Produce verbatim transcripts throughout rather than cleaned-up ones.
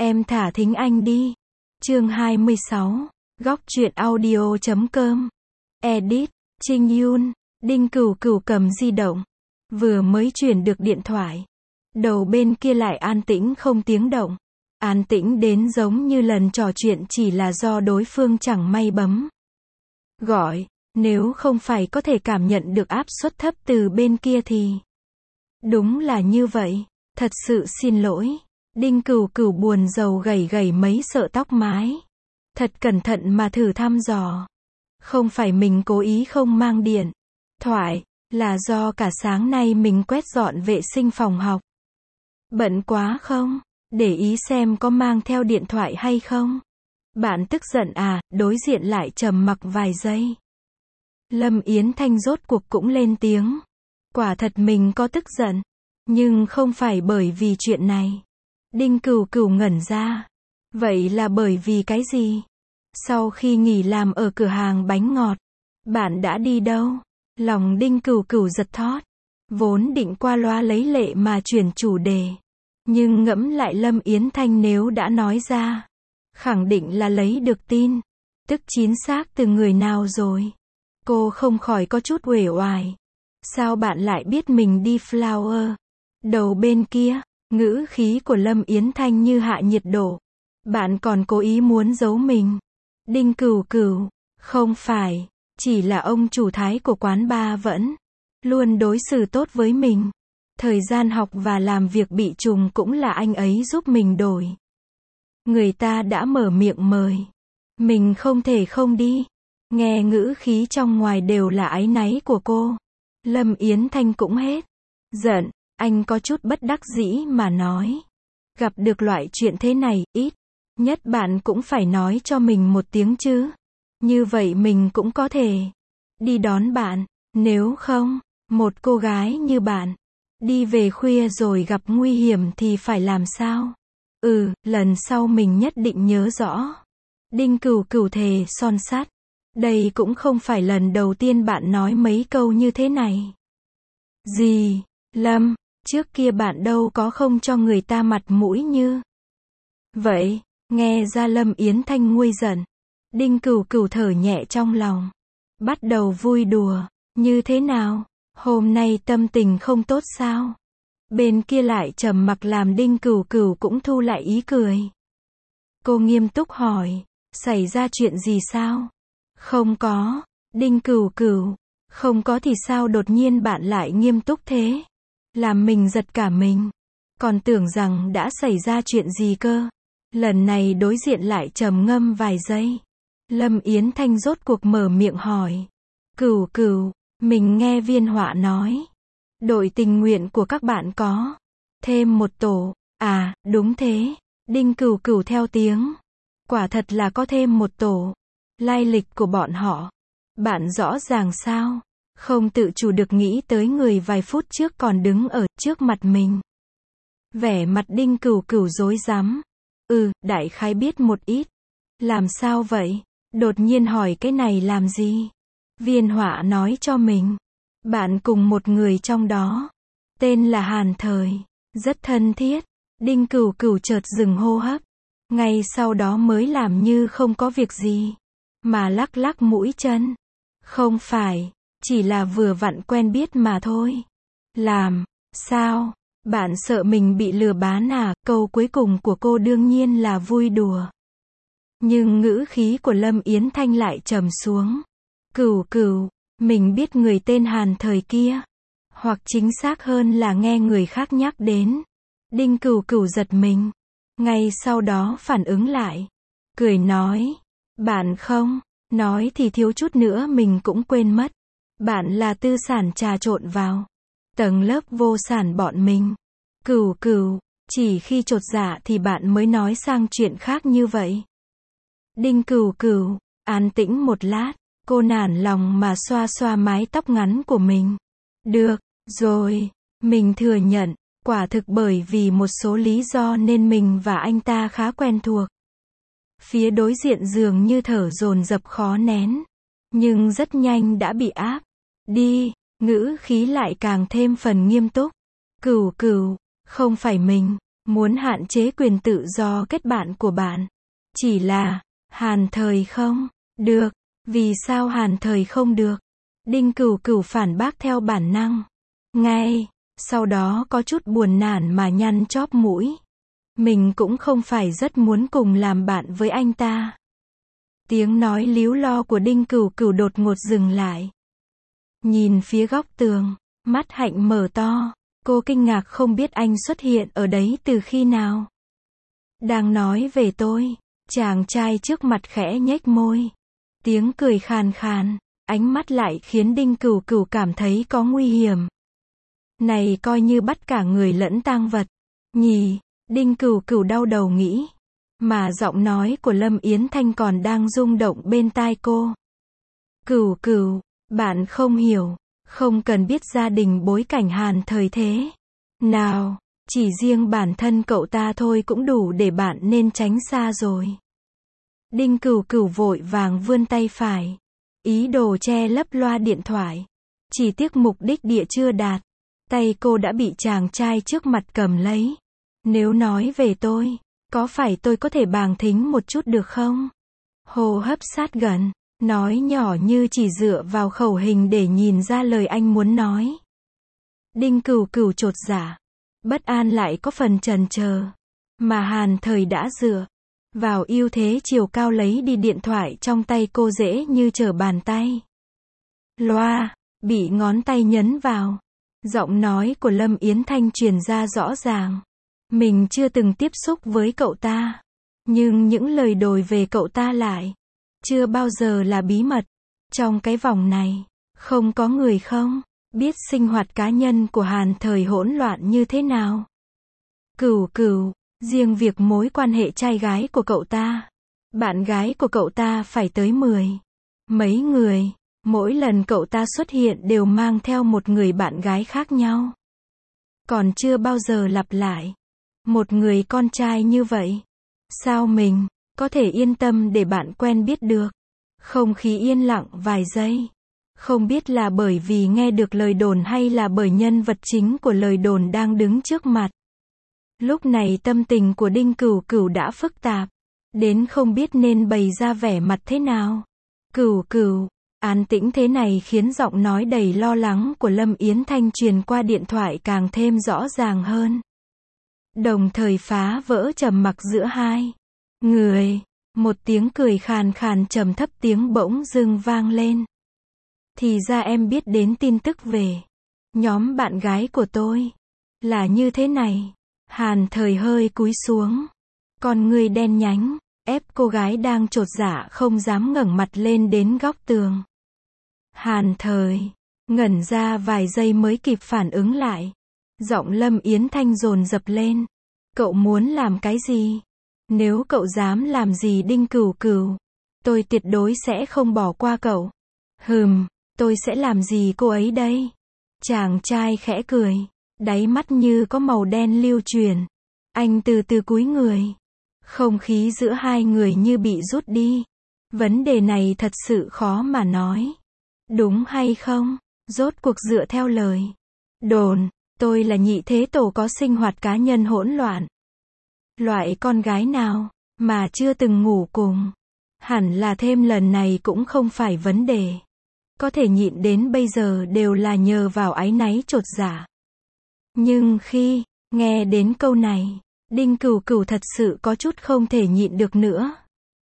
Em thả thính anh đi. Chương hai mươi sáu. Góc truyện audio chấm com. Edit. Trinh Yun. Đinh Cửu Cửu cầm di động. Vừa mới chuyển được điện thoại. Đầu bên kia lại an tĩnh không tiếng động. An tĩnh đến giống như lần trò chuyện chỉ là do đối phương chẳng may bấm gọi. Nếu không phải có thể cảm nhận được áp suất thấp từ bên kia thì... Đúng là như vậy. Thật sự xin lỗi. Đinh Cửu Cửu buồn rầu gẩy gẩy mấy sợi tóc mái. Thật cẩn thận mà thử thăm dò. Không phải mình cố ý không mang điện thoại, là do cả sáng nay mình quét dọn vệ sinh phòng học. Bận quá không? Để ý xem có mang theo điện thoại hay không? Bạn tức giận à? Đối diện lại trầm mặc vài giây. Lâm Yến Thanh rốt cuộc cũng lên tiếng. Quả thật mình có tức giận. Nhưng không phải bởi vì chuyện này. Đinh Cửu Cửu ngẩn ra. Vậy là bởi vì cái gì? Sau khi nghỉ làm ở cửa hàng bánh ngọt, bạn đã đi đâu? Lòng Đinh Cửu Cửu giật thót. Vốn định qua loa lấy lệ mà chuyển chủ đề. Nhưng ngẫm lại Lâm Yến Thanh nếu đã nói ra, khẳng định là lấy được tin tức chính xác từ người nào rồi. Cô không khỏi có chút uể oải. Sao bạn lại biết mình đi Flower? Đầu bên kia, ngữ khí của Lâm Yến Thanh như hạ nhiệt độ. Bạn còn cố ý muốn giấu mình. Đinh Cửu Cửu, không phải, chỉ là ông chủ thái của quán bar vẫn luôn đối xử tốt với mình. Thời gian học và làm việc bị trùng cũng là anh ấy giúp mình đổi. Người ta đã mở miệng mời. Mình không thể không đi. Nghe ngữ khí trong ngoài đều là áy náy của cô. Lâm Yến Thanh cũng hết giận. Anh có chút bất đắc dĩ mà nói. Gặp được loại chuyện thế này, ít nhất bạn cũng phải nói cho mình một tiếng chứ. Như vậy mình cũng có thể đi đón bạn. Nếu không, một cô gái như bạn đi về khuya rồi gặp nguy hiểm thì phải làm sao? Ừ, lần sau mình nhất định nhớ rõ. Đinh Cửu Cửu thề son sắt. Đây cũng không phải lần đầu tiên bạn nói mấy câu như thế này. Gì? Lâm, trước kia bạn đâu có không cho người ta mặt mũi như vậy. Nghe ra Lâm Yến Thanh nguôi giận. Đinh Cửu Cửu thở nhẹ trong lòng. Bắt đầu vui đùa. Như thế nào? Hôm nay tâm tình không tốt sao? Bên kia lại trầm mặc làm Đinh Cửu Cửu cũng thu lại ý cười. Cô nghiêm túc hỏi. Xảy ra chuyện gì sao? Không có. Đinh Cửu Cửu. Không có thì sao đột nhiên bạn lại nghiêm túc thế? Làm mình giật cả mình. Còn tưởng rằng đã xảy ra chuyện gì cơ. Lần này đối diện lại trầm ngâm vài giây. Lâm Yến Thanh rốt cuộc mở miệng hỏi. Cửu Cửu, mình nghe Viên Họa nói. Đội tình nguyện của các bạn có thêm một tổ. À, đúng thế. Đinh Cửu Cửu theo tiếng. Quả thật là có thêm một tổ. Lai lịch của bọn họ. Bạn rõ ràng sao? Không tự chủ được nghĩ tới người vài phút trước còn đứng ở trước mặt mình. Vẻ mặt Đinh Cửu Cửu rối rắm. Ừ, đại khái biết một ít. Làm sao vậy? Đột nhiên hỏi cái này làm gì? Viên Họa nói cho mình. Bạn cùng một người trong đó. Tên là Hàn Thời. Rất thân thiết. Đinh Cửu Cửu chợt dừng hô hấp. Ngay sau đó mới làm như không có việc gì. Mà lắc lắc mũi chân. Không phải. Chỉ là vừa vặn quen biết mà thôi. Làm sao? Bạn sợ mình bị lừa bán à? Câu cuối cùng của cô đương nhiên là vui đùa. Nhưng ngữ khí của Lâm Yến Thanh lại trầm xuống. Cửu Cửu, mình biết người tên Hàn Thời kia. Hoặc chính xác hơn là nghe người khác nhắc đến. Đinh Cửu Cửu giật mình. Ngay sau đó phản ứng lại. Cười nói. Bạn không, nói thì thiếu chút nữa mình cũng quên mất. Bạn là tư sản trà trộn vào tầng lớp vô sản bọn mình. Cửu Cửu, chỉ khi chột dạ thì bạn mới nói sang chuyện khác như vậy. Đinh Cửu Cửu, an tĩnh một lát, cô nản lòng mà xoa xoa mái tóc ngắn của mình. Được, rồi, mình thừa nhận, quả thực bởi vì một số lý do nên mình và anh ta khá quen thuộc. Phía đối diện dường như thở dồn dập khó nén, nhưng rất nhanh đã bị áp đi, ngữ khí lại càng thêm phần nghiêm túc. Cửu Cửu, không phải mình, muốn hạn chế quyền tự do kết bạn của bạn. Chỉ là, Hàn Thời không được. Vì sao Hàn Thời không được? Đinh Cửu Cửu phản bác theo bản năng. Ngay sau đó có chút buồn nản mà nhăn chóp mũi. Mình cũng không phải rất muốn cùng làm bạn với anh ta. Tiếng nói líu lo của Đinh Cửu Cửu đột ngột dừng lại. Nhìn phía góc tường, mắt Hạnh mở to. Cô kinh ngạc không biết anh xuất hiện ở đấy từ khi nào. Đang nói về tôi. Chàng trai trước mặt khẽ nhếch môi. Tiếng cười khàn khàn, ánh mắt lại khiến Đinh Cửu Cửu cảm thấy có nguy hiểm. Này coi như bắt cả người lẫn tang vật. Nhỉ, Đinh Cửu Cửu đau đầu nghĩ. Mà giọng nói của Lâm Yến Thanh còn đang rung động bên tai cô. Cửu Cửu, bạn không hiểu, không cần biết gia đình bối cảnh Hàn Thời thế nào, chỉ riêng bản thân cậu ta thôi cũng đủ để bạn nên tránh xa rồi. Đinh Cửu Cửu vội vàng vươn tay phải, ý đồ che lấp loa điện thoại. Chỉ tiếc mục đích địa chưa đạt, tay cô đã bị chàng trai trước mặt cầm lấy. Nếu nói về tôi, có phải tôi có thể bàng thính một chút được không? Hô hấp sát gần, nói nhỏ như chỉ dựa vào khẩu hình để nhìn ra lời anh muốn nói. Đinh Cửu Cửu chột dạ, bất an lại có phần chần chờ. Mà Hàn Thời đã dựa vào ưu thế chiều cao lấy đi điện thoại trong tay cô dễ như trở bàn tay. Loa bị ngón tay nhấn vào. Giọng nói của Lâm Yến Thanh truyền ra rõ ràng. Mình chưa từng tiếp xúc với cậu ta. Nhưng những lời đồn về cậu ta lại chưa bao giờ là bí mật. Trong cái vòng này, không có người không biết sinh hoạt cá nhân của Hàn Thời hỗn loạn như thế nào. Cửu Cửu, riêng việc mối quan hệ trai gái của cậu ta, bạn gái của cậu ta phải tới mười mấy người. Mỗi lần cậu ta xuất hiện đều mang theo một người bạn gái khác nhau. Còn chưa bao giờ lặp lại một người con trai như vậy. Sao mình có thể yên tâm để bạn quen biết được? Không khí yên lặng vài giây. Không biết là bởi vì nghe được lời đồn hay là bởi nhân vật chính của lời đồn đang đứng trước mặt. Lúc này tâm tình của Đinh Cửu Cửu đã phức tạp, đến không biết nên bày ra vẻ mặt thế nào. Cửu Cửu, an tĩnh thế này khiến giọng nói đầy lo lắng của Lâm Yến Thanh truyền qua điện thoại càng thêm rõ ràng hơn. Đồng thời phá vỡ trầm mặc giữa hai người. Một tiếng cười khàn khàn trầm thấp tiếng bỗng dưng vang lên. Thì ra em biết đến tin tức về nhóm bạn gái của tôi. Là như thế này. Hàn Thời hơi cúi xuống. Con người đen nhánh, ép cô gái đang chột dạ không dám ngẩng mặt lên đến góc tường. Hàn Thời ngẩn ra vài giây mới kịp phản ứng lại. Giọng Lâm Yến Thanh dồn dập lên. Cậu muốn làm cái gì? Nếu cậu dám làm gì Đinh Cửu Cửu, tôi tuyệt đối sẽ không bỏ qua cậu. Hừm, tôi sẽ làm gì cô ấy đây? Chàng trai khẽ cười, đáy mắt như có màu đen lưu truyền. Anh từ từ cúi người. Không khí giữa hai người như bị rút đi. Vấn đề này thật sự khó mà nói. Đúng hay không? Rốt cuộc dựa theo lời đồn, tôi là nhị thế tổ có sinh hoạt cá nhân hỗn loạn. Loại con gái nào mà chưa từng ngủ cùng? Hẳn là thêm lần này cũng không phải vấn đề. Có thể nhịn đến bây giờ đều là nhờ vào áy náy chột dạ. Nhưng khi nghe đến câu này, Đinh Cửu Cửu thật sự có chút không thể nhịn được nữa.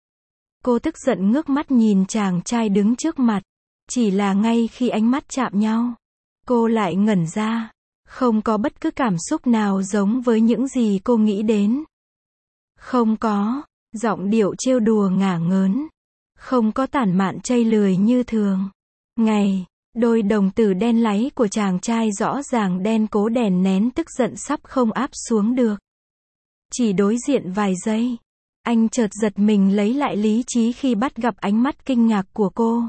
Cô tức giận ngước mắt nhìn chàng trai đứng trước mặt. Chỉ là ngay khi ánh mắt chạm nhau, cô lại ngẩn ra. Không có bất cứ cảm xúc nào giống với những gì cô nghĩ đến. Không có giọng điệu trêu đùa ngả ngớn. Không có tản mạn chây lười như thường ngày. Đôi đồng tử đen láy của chàng trai rõ ràng đen cố đèn nén tức giận sắp không áp xuống được. Chỉ đối diện vài giây, anh chợt giật mình lấy lại lý trí khi bắt gặp ánh mắt kinh ngạc của cô.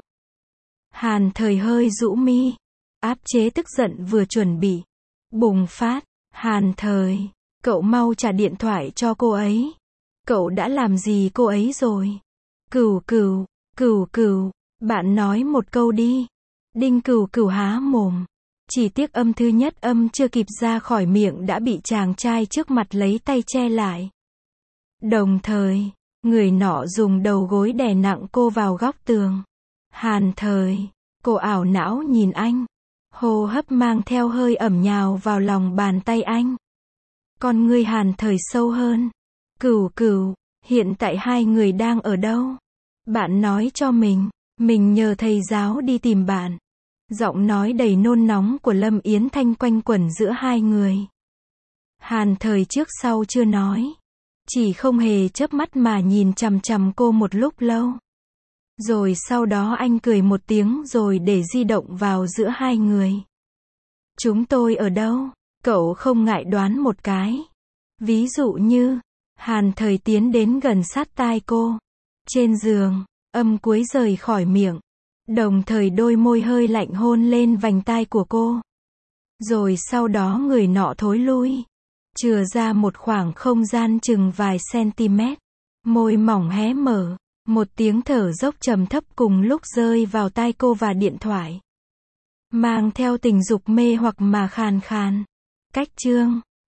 Hàn Thời hơi rũ mi, áp chế tức giận vừa chuẩn bị bùng phát. Hàn Thời, cậu mau trả điện thoại cho cô ấy. Cậu đã làm gì cô ấy rồi? Cửu Cửu, Cửu Cửu, bạn nói một câu đi. Đinh Cửu Cửu há mồm, Chỉ tiếc âm thứ nhất âm chưa kịp ra khỏi miệng đã bị chàng trai trước mặt lấy tay che lại. Đồng thời, người nọ dùng đầu gối đè nặng cô vào góc tường. Hàn Thời, cô ảo não nhìn anh. Hô hấp mang theo hơi ẩm nhào vào lòng bàn tay anh. Con ngươi Hàn Thời sâu hơn. Cửu Cửu, hiện tại hai người đang ở đâu? Bạn nói cho mình, mình nhờ thầy giáo đi tìm bạn. Giọng nói đầy nôn nóng của Lâm Yến Thanh quanh quẩn giữa hai người. Hàn Thời trước sau chưa nói. Chỉ không hề chớp mắt mà nhìn chằm chằm cô một lúc lâu. Rồi sau đó anh cười một tiếng rồi để di động vào giữa hai người. Chúng tôi ở đâu? Cậu không ngại đoán một cái. Ví dụ như, Hàn Thời tiến đến gần sát tai cô. Trên giường, âm cuối rời khỏi miệng. Đồng thời đôi môi hơi lạnh hôn lên vành tai của cô. Rồi sau đó người nọ thối lui. Chừa ra một khoảng không gian chừng vài cm. Môi mỏng hé mở. Một tiếng thở dốc trầm thấp cùng lúc rơi vào tai cô và điện thoại. Mang theo tình dục mê hoặc mà khàn khàn. Cách chương